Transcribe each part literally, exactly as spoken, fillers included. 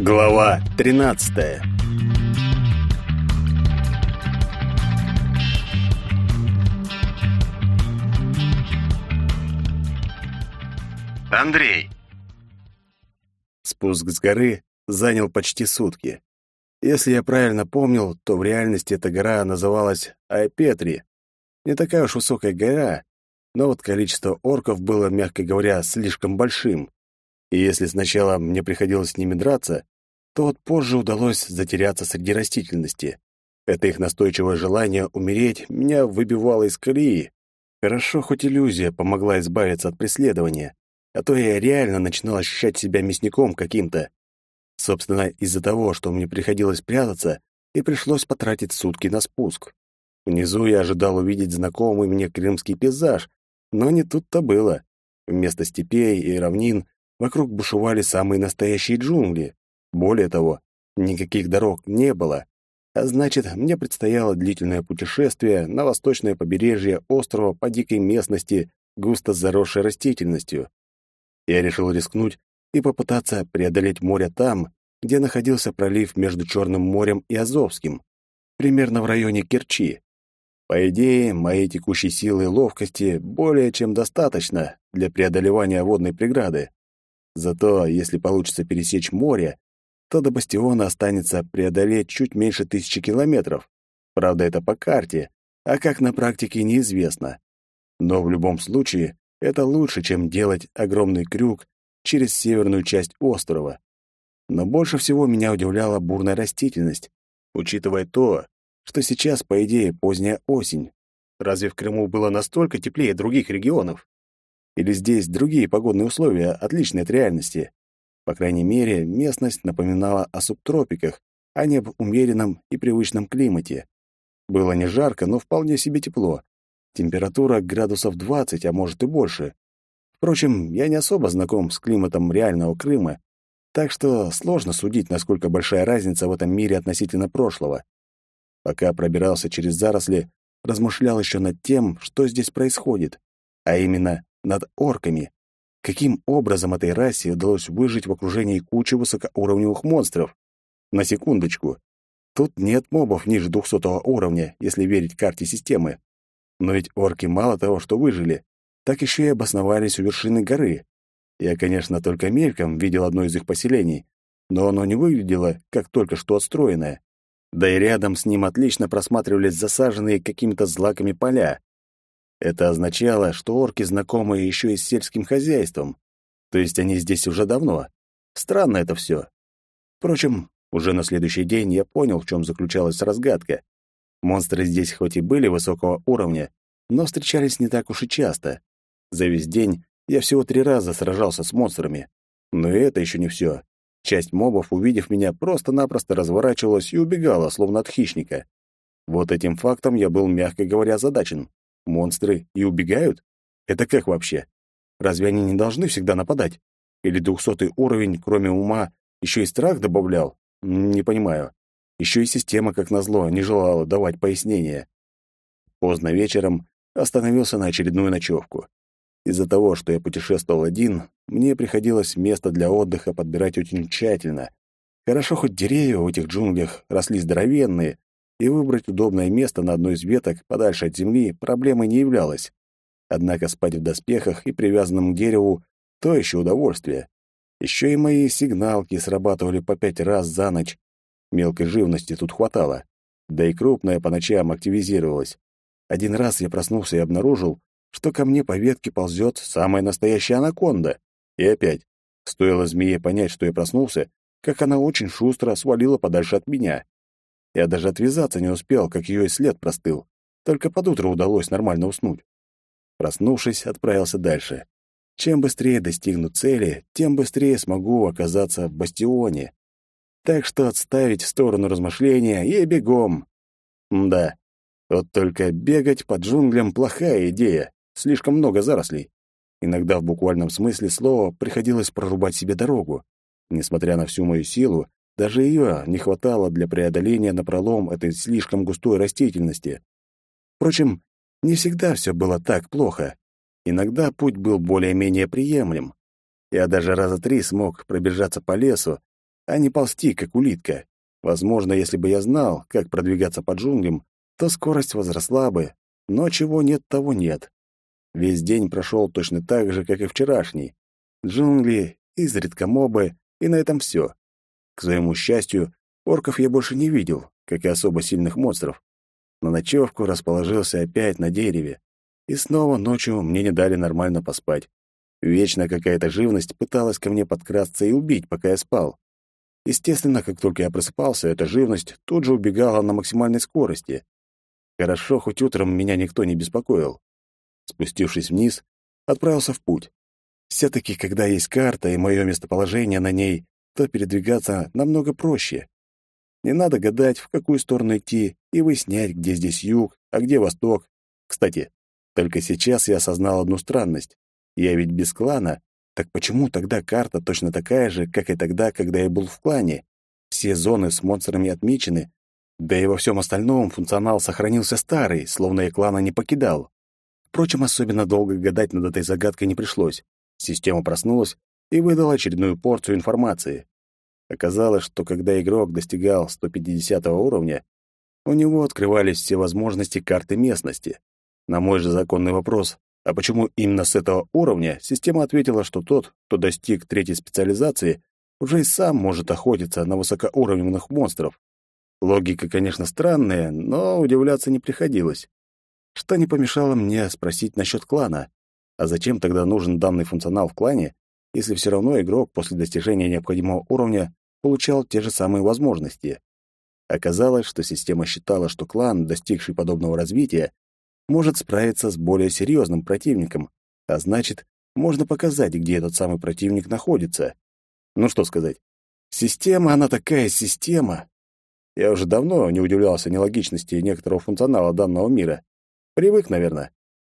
Глава тринадцатая. Андрей. Спуск с горы занял почти сутки. Если я правильно помнил, то в реальности эта гора называлась Айпетри. Не такая уж высокая гора, но вот количество орков было, мягко говоря, слишком большим. И если сначала мне приходилось с ними драться, то вот позже удалось затеряться среди растительности. Это их настойчивое желание умереть меня выбивало из колеи. Хорошо, хоть иллюзия помогла избавиться от преследования, а то я реально начинал ощущать себя мясником каким-то. Собственно, из-за того, что мне приходилось прятаться, и пришлось потратить сутки на спуск. Внизу я ожидал увидеть знакомый мне крымский пейзаж, но не тут-то было. Вместо степей и равнин вокруг бушевали самые настоящие джунгли. Более того, никаких дорог не было, а значит, мне предстояло длительное путешествие на восточное побережье острова по дикой местности, густо заросшей растительностью. Я решил рискнуть и попытаться преодолеть море там, где находился пролив между Черным морем и Азовским, примерно в районе Керчи. По идее, моей текущей силы и ловкости более чем достаточно для преодолевания водной преграды. Зато, если получится пересечь море, то до бастиона останется преодолеть чуть меньше тысячи километров. Правда, это по карте, а как на практике неизвестно. Но в любом случае, это лучше, чем делать огромный крюк через северную часть острова. Но больше всего меня удивляла бурная растительность, учитывая то, что сейчас, по идее, поздняя осень. Разве в Крыму было настолько теплее других регионов? Или здесь другие погодные условия, отличные от реальности? По крайней мере, местность напоминала о субтропиках, а не об умеренном и привычном климате. Было не жарко, но вполне себе тепло. Температура градусов двадцать, а может и больше. Впрочем, я не особо знаком с климатом реального Крыма, так что сложно судить, насколько большая разница в этом мире относительно прошлого. Пока пробирался через заросли, размышлял еще над тем, что здесь происходит, а именно над орками. Каким образом этой расе удалось выжить в окружении кучи высокоуровневых монстров? На секундочку. Тут нет мобов ниже двухсотого уровня, если верить карте системы. Но ведь орки мало того, что выжили, так еще и обосновались у вершины горы. Я, конечно, только мельком видел одно из их поселений, но оно не выглядело, как только что отстроенное. Да и рядом с ним отлично просматривались засаженные какими-то злаками поля. Это означало, что орки знакомы еще и с сельским хозяйством. То есть они здесь уже давно. Странно это все. Впрочем, уже на следующий день я понял, в чем заключалась разгадка. Монстры здесь хоть и были высокого уровня, но встречались не так уж и часто. За весь день я всего три раза сражался с монстрами. Но и это еще не все. Часть мобов, увидев меня, просто-напросто разворачивалась и убегала, словно от хищника. Вот этим фактом я был, мягко говоря, озадачен. Монстры и убегают? Это как вообще? Разве они не должны всегда нападать? Или двухсотый уровень, кроме ума, еще и страх добавлял? Не понимаю. Еще и система, как назло, не желала давать пояснения. Поздно вечером остановился на очередную ночевку. Из-за того, что я путешествовал один, мне приходилось место для отдыха подбирать очень тщательно. Хорошо, хоть деревья в этих джунглях росли здоровенные, и выбрать удобное место на одной из веток подальше от земли проблемой не являлось. Однако спать в доспехах и привязанном к дереву — то еще удовольствие. Еще и мои сигналки срабатывали по пять раз за ночь. Мелкой живности тут хватало. Да и крупная по ночам активизировалась. Один раз я проснулся и обнаружил, что ко мне по ветке ползет самая настоящая анаконда. И опять, стоило змее понять, что я проснулся, как она очень шустро свалила подальше от меня. Я даже отвязаться не успел, как ее и след простыл. Только под утро удалось нормально уснуть. Проснувшись, отправился дальше. Чем быстрее достигну цели, тем быстрее смогу оказаться в бастионе. Так что отставить в сторону размышления и бегом. Да, вот только бегать по джунглям — плохая идея. Слишком много зарослей. Иногда в буквальном смысле слова приходилось прорубать себе дорогу. Несмотря на всю мою силу, даже ее не хватало для преодоления напролом этой слишком густой растительности. Впрочем, не всегда все было так плохо. Иногда путь был более-менее приемлем. Я даже раза три смог пробежаться по лесу, а не ползти, как улитка. Возможно, если бы я знал, как продвигаться по джунглям, то скорость возросла бы, но чего нет, того нет. Весь день прошел точно так же, как и вчерашний. Джунгли, изредка мобы, и на этом все. К своему счастью, орков я больше не видел, как и особо сильных монстров. На ночевку расположился опять на дереве. И снова ночью мне не дали нормально поспать. Вечно какая-то живность пыталась ко мне подкрасться и убить, пока я спал. Естественно, как только я просыпался, эта живность тут же убегала на максимальной скорости. Хорошо, хоть утром меня никто не беспокоил. Спустившись вниз, отправился в путь. Все-таки, когда есть карта и мое местоположение на ней, то передвигаться намного проще. Не надо гадать, в какую сторону идти, и выяснять, где здесь юг, а где восток. Кстати, только сейчас я осознал одну странность. Я ведь без клана, так почему тогда карта точно такая же, как и тогда, когда я был в клане? Все зоны с монстрами отмечены, да и во всем остальном функционал сохранился старый, словно я клана не покидал. Впрочем, особенно долго гадать над этой загадкой не пришлось. Система проснулась и выдала очередную порцию информации. Оказалось, что когда игрок достигал сто пятидесятого уровня, у него открывались все возможности карты местности. На мой же законный вопрос, а почему именно с этого уровня, система ответила, что тот, кто достиг третьей специализации, уже и сам может охотиться на высокоуровневых монстров. Логика, конечно, странная, но удивляться не приходилось. Что не помешало мне спросить насчет клана. А зачем тогда нужен данный функционал в клане, если все равно игрок после достижения необходимого уровня получал те же самые возможности? Оказалось, что система считала, что клан, достигший подобного развития, может справиться с более серьезным противником, а значит, можно показать, где этот самый противник находится. Ну что сказать, система, она такая система. Я уже давно не удивлялся нелогичности некоторого функционала данного мира. Привык, наверное.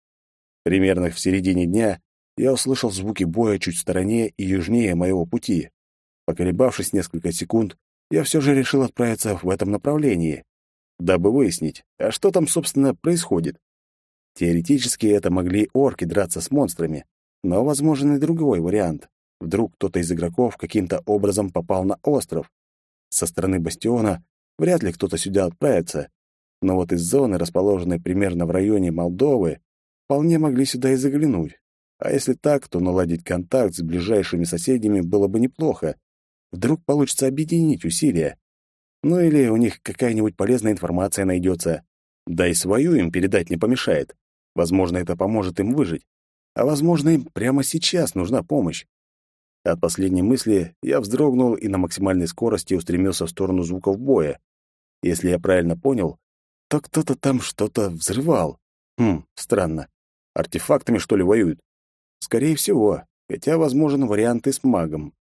Примерно в середине дня я услышал звуки боя чуть в стороне и южнее моего пути. Поколебавшись несколько секунд, я все же решил отправиться в этом направлении, дабы выяснить, а что там, собственно, происходит. Теоретически это могли орки драться с монстрами, но возможен и другой вариант. Вдруг кто-то из игроков каким-то образом попал на остров. Со стороны бастиона вряд ли кто-то сюда отправится, но вот из зоны, расположенной примерно в районе Молдовы, вполне могли сюда и заглянуть. А если так, то наладить контакт с ближайшими соседями было бы неплохо. Вдруг получится объединить усилия. Ну или у них какая-нибудь полезная информация найдется. Да и свою им передать не помешает. Возможно, это поможет им выжить. А возможно, им прямо сейчас нужна помощь. От последней мысли я вздрогнул и на максимальной скорости устремился в сторону звуков боя. Если я правильно понял, то кто-то там что-то взрывал. Хм, странно. Артефактами, что ли, воюют? Скорее всего, хотя возможен вариант и с магом.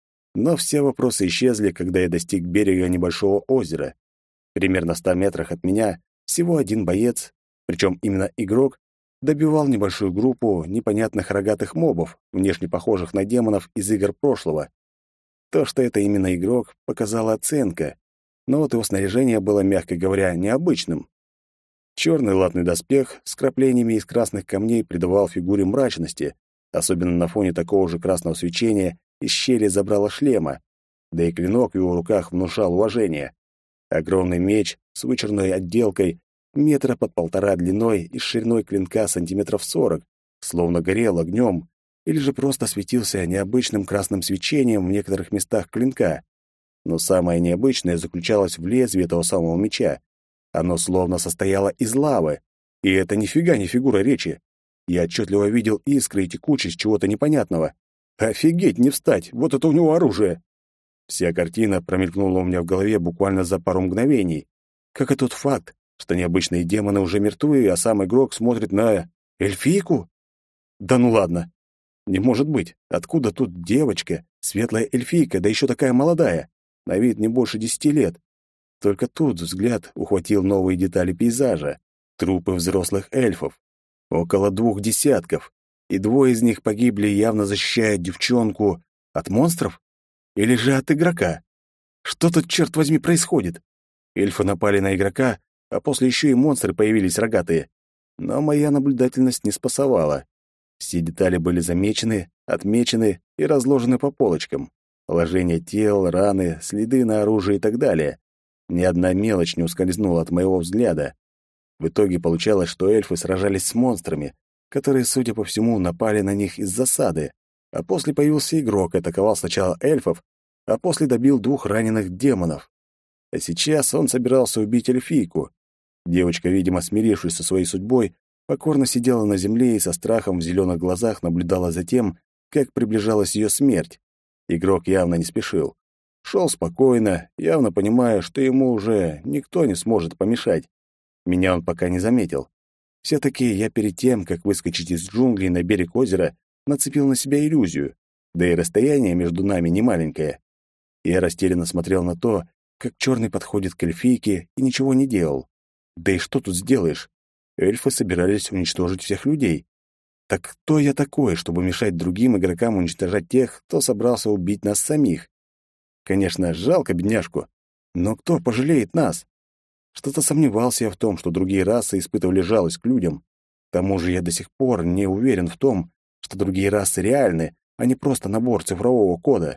Но все вопросы исчезли, когда я достиг берега небольшого озера. Примерно в ста метрах от меня всего один боец, причем именно игрок, добивал небольшую группу непонятных рогатых мобов, внешне похожих на демонов из игр прошлого. То, что это именно игрок, показала оценка, но вот его снаряжение было, мягко говоря, необычным. Черный латный доспех с краплениями из красных камней придавал фигуре мрачности, особенно на фоне такого же красного свечения из щели забрала шлема, да и клинок в его руках внушал уважение. Огромный меч с вычурной отделкой метра под полтора длиной и с шириной клинка сантиметров сорок, словно горел огнем, или же просто светился необычным красным свечением в некоторых местах клинка. Но самое необычное заключалось в лезвии этого самого меча. Оно словно состояло из лавы, и это нифига не фигура речи. Я отчетливо видел искры и текучесть чего-то непонятного. Офигеть, не встать, вот это у него оружие! Вся картина промелькнула у меня в голове буквально за пару мгновений. Как и тот факт, что необычные демоны уже мертвы, а сам игрок смотрит на эльфийку? Да ну ладно. Не может быть. Откуда тут девочка, светлая эльфийка, да еще такая молодая? На вид не больше десяти лет. Только тут взгляд ухватил новые детали пейзажа. Трупы взрослых эльфов. Около двух десятков. И двое из них погибли, явно защищая девчонку от монстров? Или же от игрока? Что тут, черт возьми, происходит? Эльфы напали на игрока, а после еще и монстры появились рогатые. Но моя наблюдательность не спасовала. Все детали были замечены, отмечены и разложены по полочкам. Положение тел, раны, следы на оружии и так далее. Ни одна мелочь не ускользнула от моего взгляда. В итоге получалось, что эльфы сражались с монстрами, которые, судя по всему, напали на них из засады. А после появился игрок и атаковал сначала эльфов, а после добил двух раненых демонов. А сейчас он собирался убить эльфийку. Девочка, видимо, смирившись со своей судьбой, покорно сидела на земле и со страхом в зеленых глазах наблюдала за тем, как приближалась ее смерть. Игрок явно не спешил. Шел спокойно, явно понимая, что ему уже никто не сможет помешать. Меня он пока не заметил. Все-таки я перед тем, как выскочить из джунглей на берег озера, нацепил на себя иллюзию. Да и расстояние между нами не маленькое. Я растерянно смотрел на то, как черный подходит к эльфийке, и ничего не делал. Да и что тут сделаешь? Эльфы собирались уничтожить всех людей. Так кто я такой, чтобы мешать другим игрокам уничтожать тех, кто собрался убить нас самих? Конечно, жалко бедняжку, но кто пожалеет нас? Что-то сомневался я в том, что другие расы испытывали жалость к людям. К тому же я до сих пор не уверен в том, что другие расы реальны, а не просто набор цифрового кода.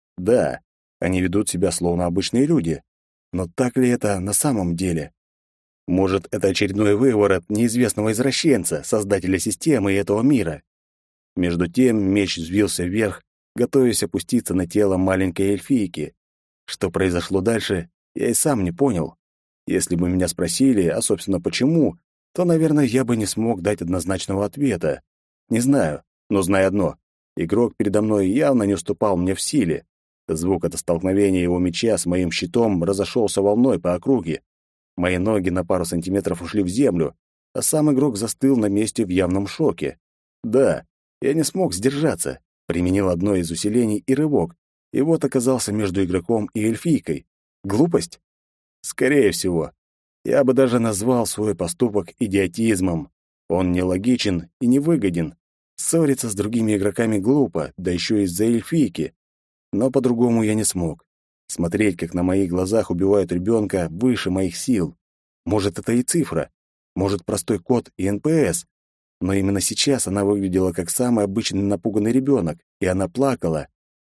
Да, они ведут себя словно обычные люди, но так ли это на самом деле? Может, это очередной выворот неизвестного извращенца, создателя системы и этого мира? Между тем меч взвился вверх, готовясь опуститься на тело маленькой эльфийки. Что произошло дальше, я и сам не понял. Если бы меня спросили, а, собственно, почему, то, наверное, я бы не смог дать однозначного ответа. Не знаю, но знаю одно. Игрок передо мной явно не уступал мне в силе. Звук от столкновения его меча с моим щитом разошелся волной по округе. Мои ноги на пару сантиметров ушли в землю, а сам игрок застыл на месте в явном шоке. Да, я не смог сдержаться, применил одно из усилений и рывок, и вот оказался между игроком и эльфийкой. Глупость? Скорее всего. Я бы даже назвал свой поступок идиотизмом. Он нелогичен и невыгоден. Ссориться с другими игроками глупо, да еще из-за эльфийки. Но по-другому я не смог. Смотреть, как на моих глазах убивают ребенка, выше моих сил. Может, это и цифра, может, простой код и эн пэ эс. Но именно сейчас она выглядела как самый обычный напуганный ребенок, и она плакала.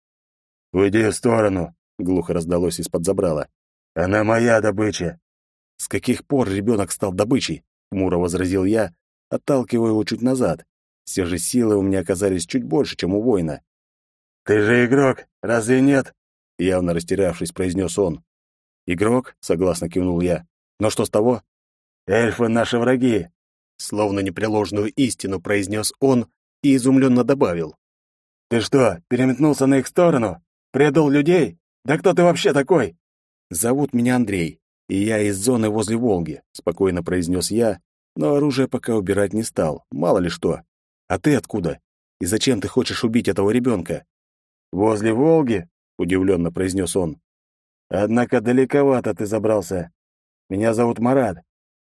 «Уйди в сторону!» — глухо раздалось из-под забрала. «Она моя добыча!» «С каких пор ребенок стал добычей?» — хмуро возразил я, отталкивая его чуть назад. Все же силы у меня оказались чуть больше, чем у воина. «Ты же игрок, разве нет?» — явно растерявшись, произнес он. «Игрок?» — согласно кивнул я. «Но что с того?» «Эльфы — наши враги!» — словно непреложную истину произнес он и изумленно добавил. «Ты что, переметнулся на их сторону? Предал людей? Да кто ты вообще такой?» «Зовут меня Андрей, и я из зоны возле Волги», — спокойно произнес я, но оружие пока убирать не стал, мало ли что. «А ты откуда? И зачем ты хочешь убить этого ребенка?» «Возле Волги?» — удивленно произнес он. «Однако далековато ты забрался. Меня зовут Марат,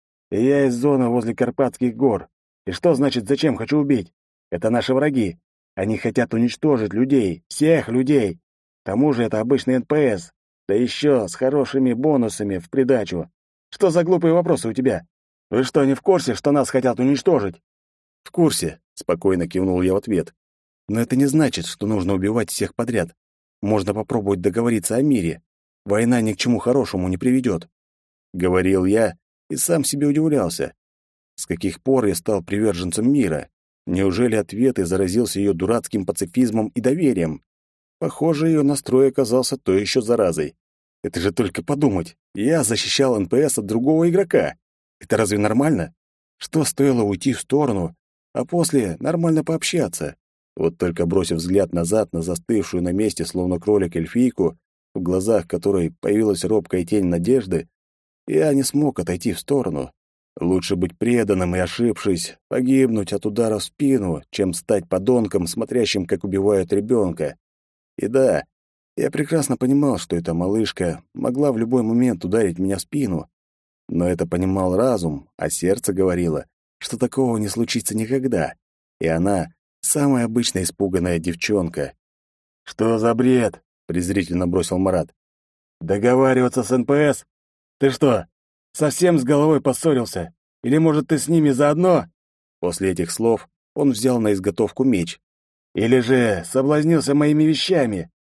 и я из зоны возле Карпатских гор. И что значит «зачем хочу убить»? Это наши враги. Они хотят уничтожить людей, всех людей. К тому же это обычный эн пэ эс, да еще с хорошими бонусами в придачу. Что за глупые вопросы у тебя? Вы что, не в курсе, что нас хотят уничтожить?» «В курсе», — спокойно кивнул я в ответ. «Но это не значит, что нужно убивать всех подряд. Можно попробовать договориться о мире. Война ни к чему хорошему не приведет». Говорил я и сам себе удивлялся. С каких пор я стал приверженцем мира? Неужели ответ и заразился ее дурацким пацифизмом и доверием? Похоже, ее настрой оказался то еще заразой. Это же только подумать. Я защищал эн пэ эс от другого игрока. Это разве нормально? Что стоило уйти в сторону, а после нормально пообщаться? Вот только бросив взгляд назад на застывшую на месте, словно кролик, эльфийку, в глазах которой появилась робкая тень надежды, я не смог отойти в сторону. Лучше быть преданным и, ошибшись, погибнуть от удара в спину, чем стать подонком, смотрящим, как убивают ребенка. И да, я прекрасно понимал, что эта малышка могла в любой момент ударить меня в спину. Но это понимал разум, а сердце говорило, что такого не случится никогда. И она — самая обычная испуганная девчонка. «Что за бред?» — презрительно бросил Марат. «Договариваться с эн пэ эс? Ты что, совсем с головой поссорился? Или, может, ты с ними заодно?» После этих слов он взял на изготовку меч. «Или же соблазнился моими вещами?»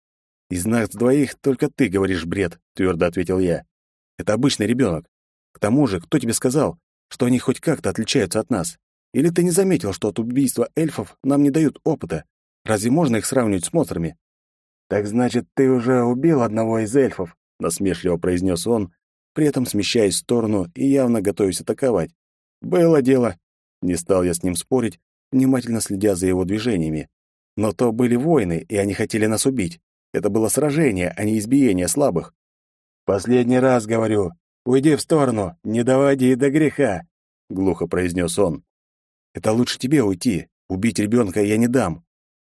«Из нас двоих только ты говоришь бред», — твердо ответил я. «Это обычный ребенок. К тому же, кто тебе сказал, что они хоть как-то отличаются от нас? Или ты не заметил, что от убийства эльфов нам не дают опыта? Разве можно их сравнивать с монстрами?» «Так значит, ты уже убил одного из эльфов», — насмешливо произнес он, при этом смещаясь в сторону и явно готовясь атаковать. «Было дело». Не стал я с ним спорить, внимательно следя за его движениями. Но то были воины, и они хотели нас убить. Это было сражение, а не избиение слабых. «Последний раз говорю, уйди в сторону, не доводи до греха», — глухо произнес он. «Это лучше тебе уйти. Убить ребенка я не дам».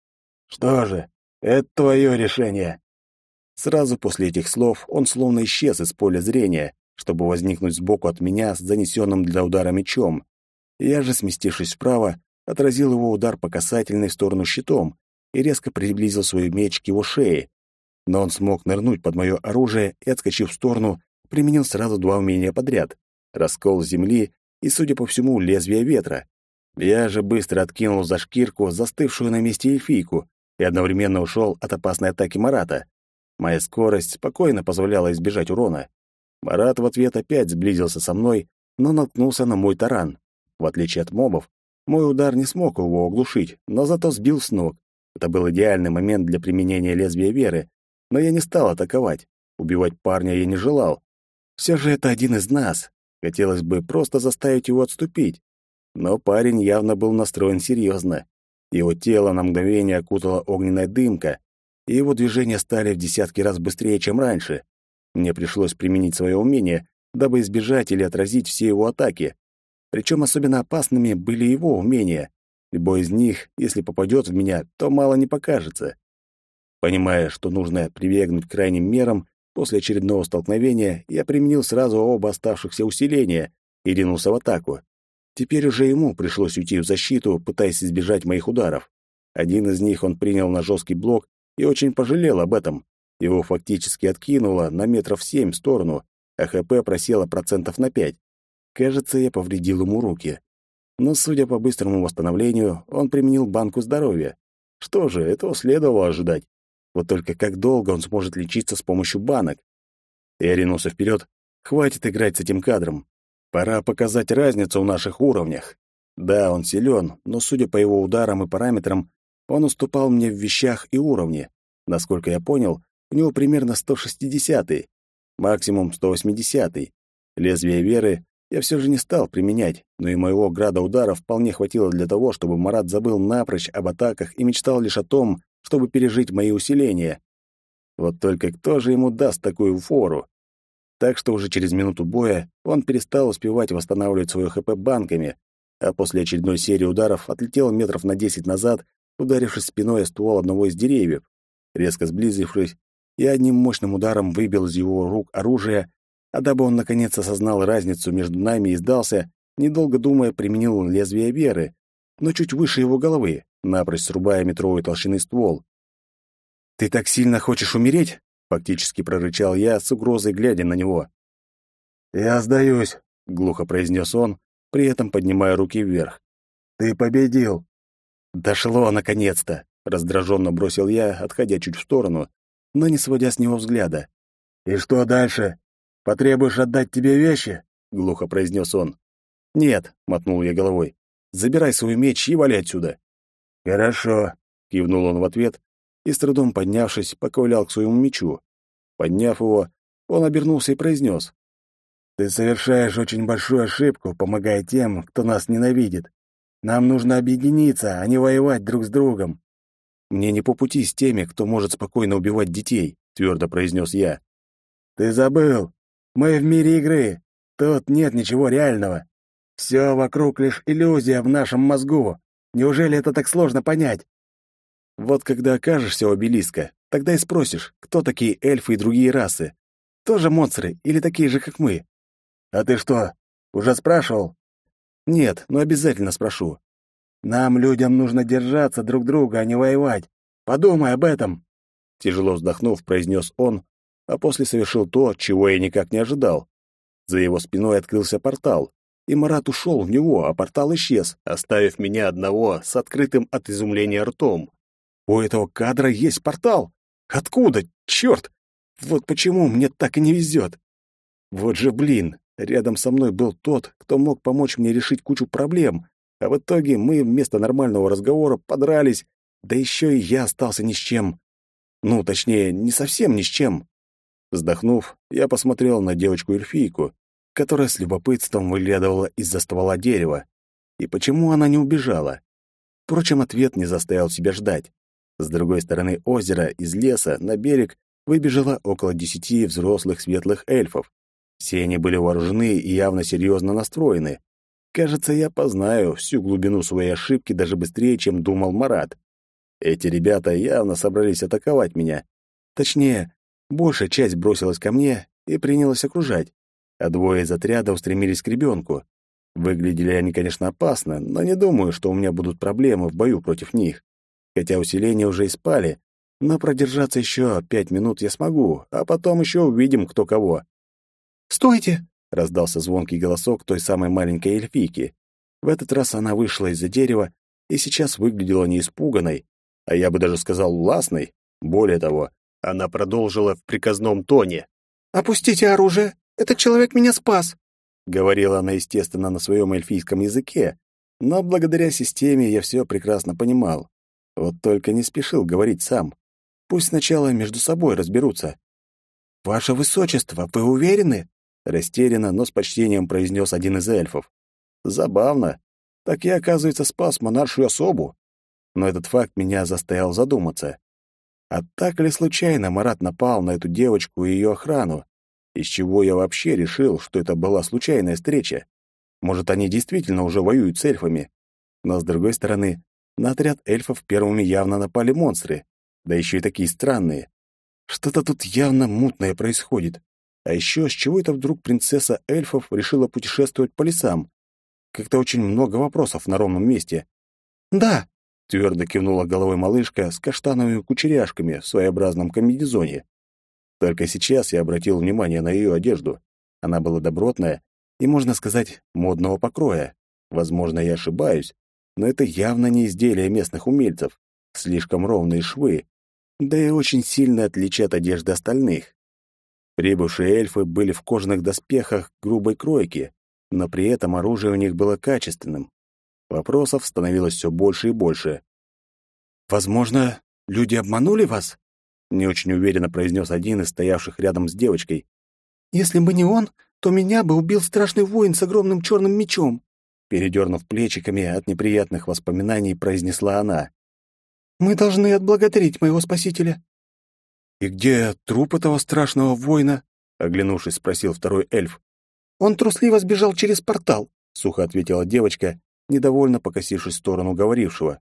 «Что же, это твое решение». Сразу после этих слов он словно исчез из поля зрения, чтобы возникнуть сбоку от меня с занесенным для удара мечом. Я же, сместившись вправо, отразил его удар по касательной в сторону щитом и резко приблизил свой меч к его шее. Но он смог нырнуть под мое оружие и, отскочив в сторону, применил сразу два умения подряд — раскол земли и, судя по всему, лезвие ветра. Я же быстро откинул за шкирку застывшую на месте эльфийку и одновременно ушел от опасной атаки Марата. Моя скорость спокойно позволяла избежать урона. Марат в ответ опять сблизился со мной, но наткнулся на мой таран. В отличие от мобов, мой удар не смог его оглушить, но зато сбил с ног. Это был идеальный момент для применения лезвия веры, но я не стал атаковать. Убивать парня я не желал. Все же это один из нас. Хотелось бы просто заставить его отступить. Но парень явно был настроен серьезно. Его тело на мгновение окутала огненная дымка, и его движения стали в десятки раз быстрее, чем раньше. Мне пришлось применить свое умение, дабы избежать или отразить все его атаки. Причем особенно опасными были его умения. Любой из них, если попадет в меня, то мало не покажется. Понимая, что нужно прибегнуть к крайним мерам, после очередного столкновения я применил сразу оба оставшихся усиления и ринулся в атаку. Теперь уже ему пришлось уйти в защиту, пытаясь избежать моих ударов. Один из них он принял на жесткий блок и очень пожалел об этом. Его фактически откинуло на метров семь в сторону, а ХП просело процентов на пять. Кажется, я повредил ему руки. Но, судя по быстрому восстановлению, он применил банку здоровья. Что же, этого следовало ожидать. Вот только как долго он сможет лечиться с помощью банок? Я ринулся вперед. Хватит играть с этим кадром. Пора показать разницу в наших уровнях. Да, он силен, но, судя по его ударам и параметрам, он уступал мне в вещах и уровне. Насколько я понял, у него примерно сто шестидесятый, максимум сто восьмидесятый. Лезвие веры я все же не стал применять, но и моего града ударов вполне хватило для того, чтобы Марат забыл напрочь об атаках и мечтал лишь о том, чтобы пережить мои усиления. Вот только кто же ему даст такую фору? Так что уже через минуту боя он перестал успевать восстанавливать свое ХП банками, а после очередной серии ударов отлетел метров на десять назад, ударившись спиной о ствол одного из деревьев. Резко сблизившись, я одним мощным ударом выбил из его рук оружие, а дабы он наконец осознал разницу между нами и сдался, недолго думая, применил лезвие веры, но чуть выше его головы, напрочь срубая метровой толщины ствол. «Ты так сильно хочешь умереть?» — фактически прорычал я, с угрозой глядя на него. «Я сдаюсь», — глухо произнес он, при этом поднимая руки вверх. «Ты победил». «Дошло, наконец-то!» — раздраженно бросил я, отходя чуть в сторону, но не сводя с него взгляда. «И что дальше? Потребуешь отдать тебе вещи?» — глухо произнес он. «Нет», — мотнул я головой, — «забирай свой меч и вали отсюда». «Хорошо», — кивнул он в ответ и, с трудом поднявшись, поковылял к своему мечу. Подняв его, он обернулся и произнес: «Ты совершаешь очень большую ошибку, помогая тем, кто нас ненавидит. Нам нужно объединиться, а не воевать друг с другом». «Мне не по пути с теми, кто может спокойно убивать детей», — твердо произнес я. «Ты забыл. Мы в мире игры. Тут нет ничего реального. Все вокруг лишь иллюзия в нашем мозгу. Неужели это так сложно понять?» «Вот когда окажешься у обелиска, тогда и спросишь, кто такие эльфы и другие расы. Тоже монстры или такие же, как мы?» «А ты что, уже спрашивал?» «Нет, но обязательно спрошу». «Нам, людям, нужно держаться друг друга, а не воевать. Подумай об этом!» Тяжело вздохнув, произнес он, а после совершил то, чего я никак не ожидал. За его спиной открылся портал, и Марат ушел в него, а портал исчез, оставив меня одного с открытым от изумления ртом. «У этого кадра есть портал! Откуда? Черт! Вот почему мне так и не везет. Вот же блин, рядом со мной был тот, кто мог помочь мне решить кучу проблем, а в итоге мы вместо нормального разговора подрались, да еще и я остался ни с чем. Ну, точнее, не совсем ни с чем. Вздохнув, я посмотрел на девочку-эльфийку, которая с любопытством выглядывала из-за ствола дерева. И почему она не убежала? Впрочем, ответ не заставил себя ждать. С другой стороны озера, из леса, на берег выбежало около десяти взрослых светлых эльфов. Все они были вооружены и явно серьезно настроены. Кажется, я познаю всю глубину своей ошибки даже быстрее, чем думал Марат. Эти ребята явно собрались атаковать меня. Точнее, большая часть бросилась ко мне и принялась окружать, а двое из отряда устремились к ребенку. Выглядели они, конечно, опасно, но не думаю, что у меня будут проблемы в бою против них. Хотя усиления уже и спали, но продержаться еще пять минут я смогу, а потом еще увидим, кто кого. «Стойте!» — раздался звонкий голосок той самой маленькой эльфийки. В этот раз она вышла из-за дерева и сейчас выглядела не испуганной, а я бы даже сказал властной. Более того, она продолжила в приказном тоне. «Опустите оружие! Этот человек меня спас!» Говорила она, естественно, на своем эльфийском языке, но благодаря системе я все прекрасно понимал. Вот только не спешил говорить сам. Пусть сначала между собой разберутся. «Ваше Высочество, вы уверены?» Растерянно, но с почтением произнес один из эльфов. Забавно. Так я, оказывается, спас монаршую особу. Но этот факт меня заставил задуматься. А так ли случайно Марат напал на эту девочку и ее охрану? Из чего я вообще решил, что это была случайная встреча? Может, они действительно уже воюют с эльфами? Но, с другой стороны, на отряд эльфов первыми явно напали монстры, да еще и такие странные. Что-то тут явно мутное происходит. А еще с чего это вдруг принцесса эльфов решила путешествовать по лесам? Как-то очень много вопросов на ровном месте. «Да», — твердо кивнула головой малышка с каштановыми кучеряшками в своеобразном комбинезоне. Только сейчас я обратил внимание на ее одежду. Она была добротная и, можно сказать, модного покроя. Возможно, я ошибаюсь, но это явно не изделие местных умельцев. Слишком ровные швы, да и очень сильно отличат одежды остальных. Прибывшие эльфы были в кожаных доспехах грубой кройки, но при этом оружие у них было качественным. Вопросов становилось все больше и больше. «Возможно, люди обманули вас?» — не очень уверенно произнес один из стоявших рядом с девочкой. «Если бы не он, то меня бы убил страшный воин с огромным черным мечом», передернув плечиками от неприятных воспоминаний, произнесла она. «Мы должны отблагодарить моего спасителя». «И где труп этого страшного воина?» — оглянувшись, спросил второй эльф. «Он трусливо сбежал через портал», — сухо ответила девочка, недовольно покосившись в сторону говорившего.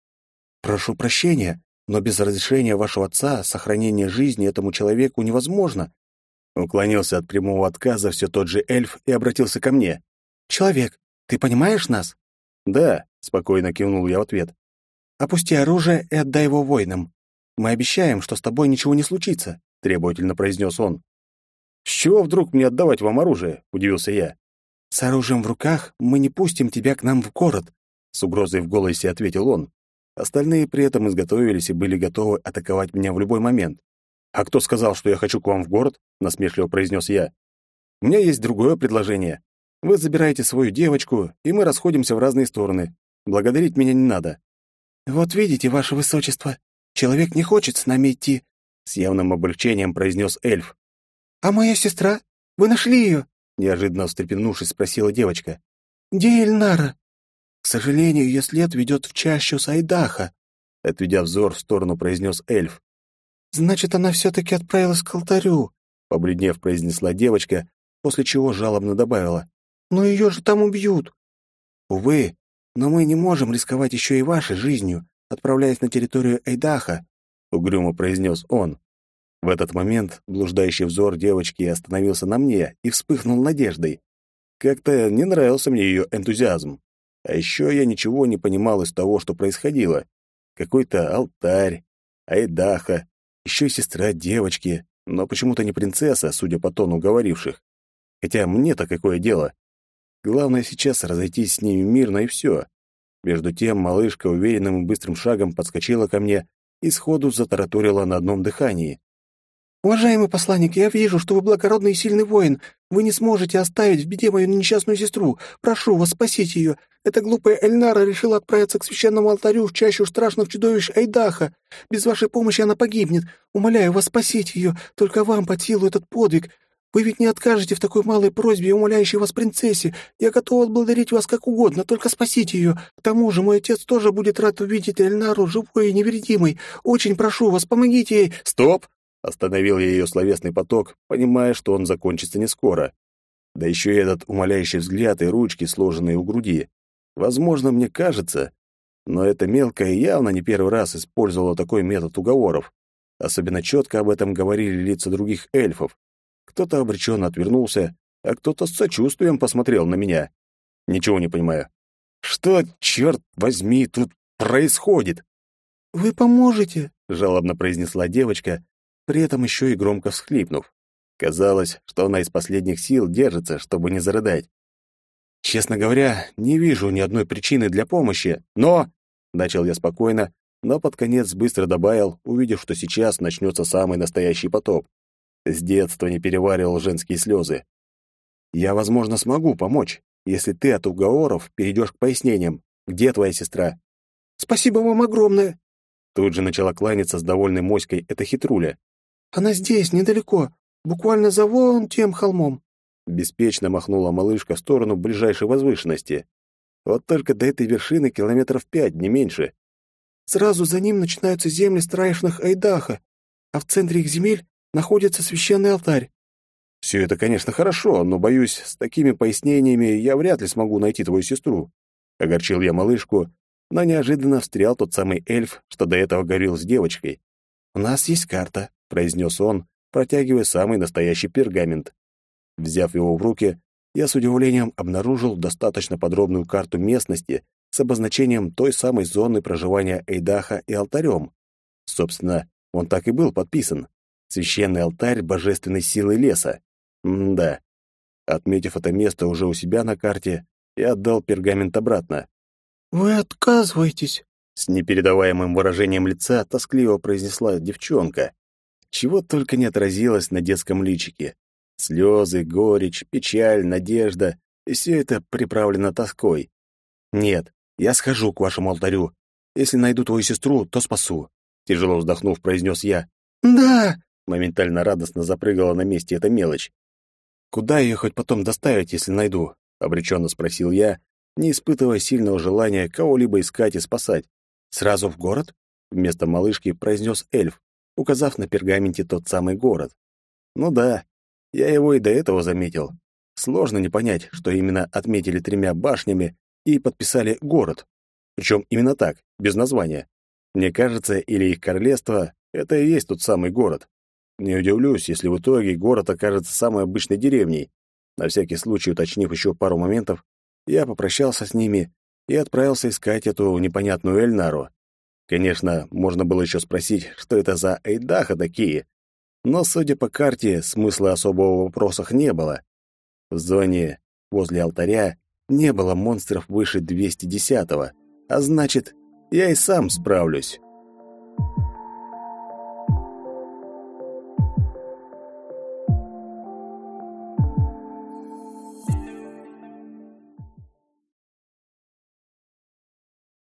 «Прошу прощения, но без разрешения вашего отца сохранение жизни этому человеку невозможно». Уклонился от прямого отказа все тот же эльф и обратился ко мне. «Человек, ты понимаешь нас?» «Да», — спокойно кивнул я в ответ. «Опусти оружие и отдай его воинам. Мы обещаем, что с тобой ничего не случится», — требовательно произнес он. «С чего вдруг мне отдавать вам оружие?» — удивился я. «С оружием в руках мы не пустим тебя к нам в город», — с угрозой в голосе ответил он. Остальные при этом изготовились и были готовы атаковать меня в любой момент. «А кто сказал, что я хочу к вам в город?» — насмешливо произнес я. «У меня есть другое предложение. Вы забираете свою девочку, и мы расходимся в разные стороны. Благодарить меня не надо». «Вот видите, ваше высочество, человек не хочет с нами идти», — с явным облегчением произнес эльф. «А моя сестра? Вы нашли ее?» — неожиданно встрепенувшись, спросила девочка. «Где Эльнара?» «К сожалению, ее след ведет в чащу Сайдаха», — отведя взор в сторону, произнес эльф. «Значит, она все-таки отправилась к алтарю», — побледнев, произнесла девочка, после чего жалобно добавила. «Но ее же там убьют». «Увы, но мы не можем рисковать еще и вашей жизнью, отправляясь на территорию Эйдаха», — угрюмо произнес он. В этот момент блуждающий взор девочки остановился на мне и вспыхнул надеждой. Как-то не нравился мне ее энтузиазм. А еще я ничего не понимал из того, что происходило. Какой-то алтарь, Айдаха, еще и сестра девочки, но почему-то не принцесса, судя по тону говоривших. Хотя мне-то какое дело? Главное сейчас разойтись с ними мирно и все. Между тем малышка уверенным и быстрым шагом подскочила ко мне, и сходу затараторила на одном дыхании. «Уважаемый посланник, я вижу, что вы благородный и сильный воин. Вы не сможете оставить в беде мою несчастную сестру. Прошу вас, спасите ее. Эта глупая Эльнара решила отправиться к священному алтарю в чащу страшных чудовищ Айдаха. Без вашей помощи она погибнет. Умоляю вас, спасите ее. Только вам под силу этот подвиг. Вы ведь не откажете в такой малой просьбе, умоляющей вас принцессе. Я готова отблагодарить вас как угодно, только спасите ее. К тому же мой отец тоже будет рад увидеть Эльнару живой и невредимой. Очень прошу вас, помогите ей». «Стоп!» — остановил я ее словесный поток, понимая, что он закончится не скоро. Да еще и этот умоляющий взгляд и ручки, сложенные у груди. Возможно, мне кажется, но эта мелкая явно не первый раз использовала такой метод уговоров. Особенно четко об этом говорили лица других эльфов. Кто-то обреченно отвернулся, а кто-то с сочувствием посмотрел на меня. Ничего не понимаю. Что, черт возьми, тут происходит? «Вы поможете?» — жалобно произнесла девочка, при этом еще и громко всхлипнув. Казалось, что она из последних сил держится, чтобы не зарыдать. «Честно говоря, не вижу ни одной причины для помощи, но...» — начал я спокойно, но под конец быстро добавил, увидев, что сейчас начнется самый настоящий потоп. С детства не переваривал женские слезы. «Я, возможно, смогу помочь, если ты от уговоров перейдешь к пояснениям. Где твоя сестра?» «Спасибо вам огромное!» Тут же начала кланяться с довольной моськой эта хитруля. «Она здесь, недалеко, буквально за вон тем холмом». Беспечно махнула малышка в сторону ближайшей возвышенности. Вот только до этой вершины километров пять, не меньше. «Сразу за ним начинаются земли страшных Айдаха, а в центре их земель находится священный алтарь». «Все это, конечно, хорошо, но, боюсь, с такими пояснениями я вряд ли смогу найти твою сестру». Огорчил я малышку, но неожиданно встрял тот самый эльф, что до этого говорил с девочкой. «У нас есть карта», — произнес он, протягивая самый настоящий пергамент. Взяв его в руки, я с удивлением обнаружил достаточно подробную карту местности с обозначением той самой зоны проживания Айдаха и алтарем. Собственно, он так и был подписан. Священный алтарь божественной силы леса. М-да. Отметив это место уже у себя на карте, я отдал пергамент обратно. «Вы отказываетесь?» С непередаваемым выражением лица тоскливо произнесла девчонка. Чего только не отразилось на детском личике. Слезы, горечь, печаль, надежда, и все это приправлено тоской. «Нет, я схожу к вашему алтарю. Если найду твою сестру, то спасу», — тяжело вздохнув, произнес я. «Да!» — моментально радостно запрыгала на месте эта мелочь. «Куда ее хоть потом доставить, если найду?» — обреченно спросил я, не испытывая сильного желания кого-либо искать и спасать. «Сразу в город?» — вместо малышки произнес эльф, указав на пергаменте тот самый город. «Ну да, я его и до этого заметил. Сложно не понять, что именно отметили тремя башнями и подписали город. Причем именно так, без названия. Мне кажется, или их королевство — это и есть тот самый город. Не удивлюсь, если в итоге город окажется самой обычной деревней. На всякий случай, уточнив еще пару моментов, я попрощался с ними и отправился искать эту непонятную Эльнару. Конечно, можно было еще спросить, что это за Айдаха такие, но, судя по карте, смысла особого в вопросах не было. В зоне возле алтаря не было монстров выше двести десятого, а значит, я и сам справлюсь.